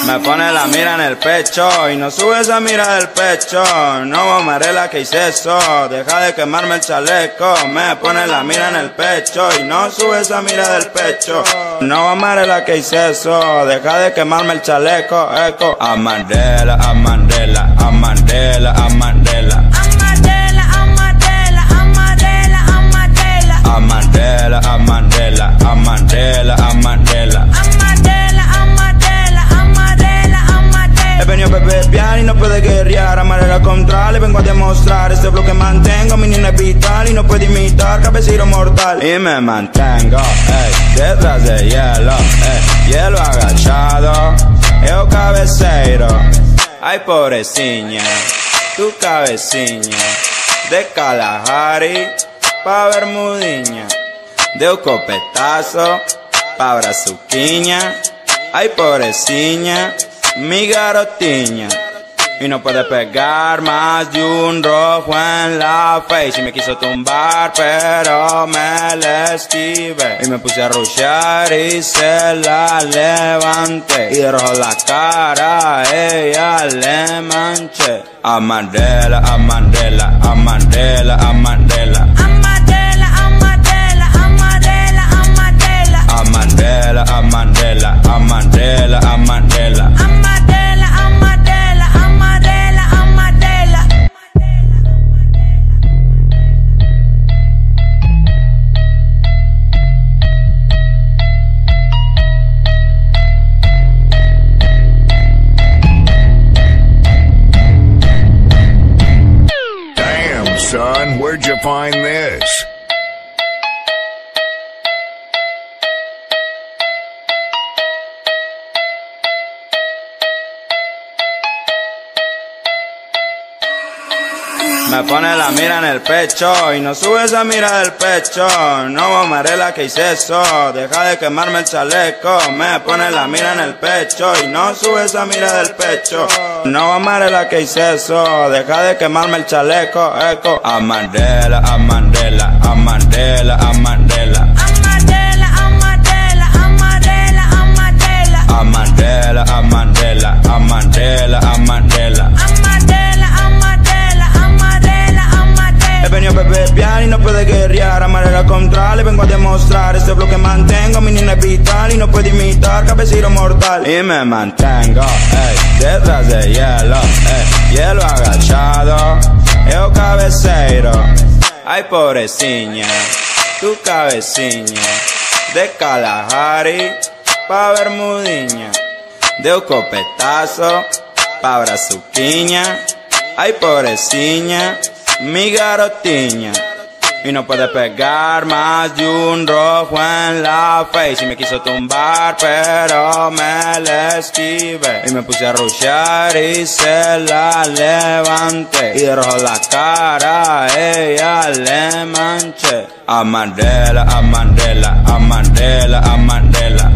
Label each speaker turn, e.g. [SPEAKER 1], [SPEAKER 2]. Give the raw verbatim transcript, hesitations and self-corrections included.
[SPEAKER 1] Me pone la mira en el pecho y no sube esa mira del pecho. No, Amarela, que hice eso, deja de quemarme el chaleco. Me pone la mira en el pecho y no sube esa mira del pecho. No, Amarela, que hice eso, deja de quemarme el chaleco. Eco. Amarela, Amarela, Amarela, Amarela.
[SPEAKER 2] Amarela, Amarela, Amarela, Amarela.
[SPEAKER 1] Amarela, Amarela, Amarela, Amarela. He venido a beber y no puede guerrear. Amarela contra, le vengo a demostrar. Este bloque mantengo, mi niña es vital y no puede imitar cabecero mortal. Y me mantengo, ey, detrás de hielo, ey, hielo agachado, yo cabeceiro. Ay, pobrecilla, tu cabeciña, de Kalahari pa' Bermudiña, de un copetazo pa' Brazuquiña. Ay, pobrecilla, mi garotiña, y no puede pegar más de un rojo en la face. Y me quiso tumbar pero me la esquivé, y me puse a rushear y se la levanté, y de rojo la cara a ella le manché. Amarela, Amarela, Amarela, Amarela.
[SPEAKER 2] Amarela, Amarela, Amarela, Amarela.
[SPEAKER 1] Amarela, Amarela, Amarela, Amarela.
[SPEAKER 2] Amarela, Amarela, Amarela, Amarela.
[SPEAKER 3] Damn, son, where'd you find this?
[SPEAKER 1] Me pone la mira en el pecho y no sube esa mira del pecho. No, Amarela, que hice eso, deja de quemarme el chaleco. Me pone la mira en el pecho y no sube esa mira del pecho. No, Amarela, que hice eso, deja de quemarme el chaleco. Eco. Amarela, Amarela, Amarela, Amarela.
[SPEAKER 2] Amarela, Amarela, Amarela, Amarela.
[SPEAKER 1] Amarela, Amarela, Amarela, Amarela. He venido a beber y no puede guerrear. Amarela contra, le vengo a demostrar. Este bloque mantengo, mi niña es vital y no puede imitar cabecero mortal. Y me mantengo, ey, detrás de hielo, ey, hielo agachado, yo cabeceiro. Ay, pobrecilla, tu cabeciña, de Kalahari pa' Bermudiña, de un copetazo pa' Brazuquiña. Ay, pobrecilla, mi garotiña, y no puede pegar más de un rojo en la face. Y me quiso tumbar pero me la esquivé, y me puse a rushear y se la levanté, y de rojo la cara a ella le manché. Amarela, Amarela, Amarela, Amarela.